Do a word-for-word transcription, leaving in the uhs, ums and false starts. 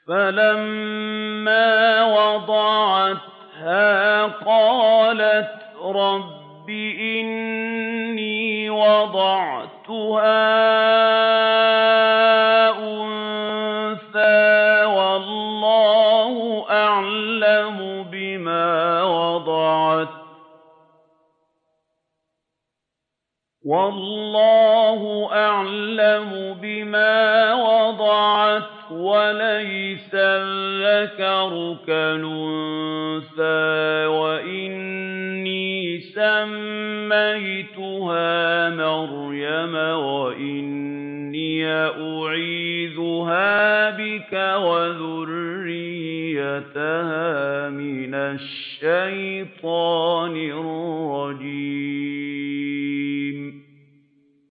فَلَمَّا وَضَعَتْهَا قَالَتْ رَبِّ إِنِّي وَضَعْتُهَا أُنثَىٰ وَاللَّهُ أَعْلَمُ بِمَا وَضَعَتْ وَاللَّهُ أَعْلَمُ بِمَا وَضَعَتْ وَلَيْسَ الذَّكَرُ كَالْأُنثَىٰ وَإِنِّي سَمَّيْتُهَا مَرْيَمَ وَإِنِّي أُعِيذُهَا بِكَ وَذُرِّيَّتَهَا مِنَ الشَّيْطَانِ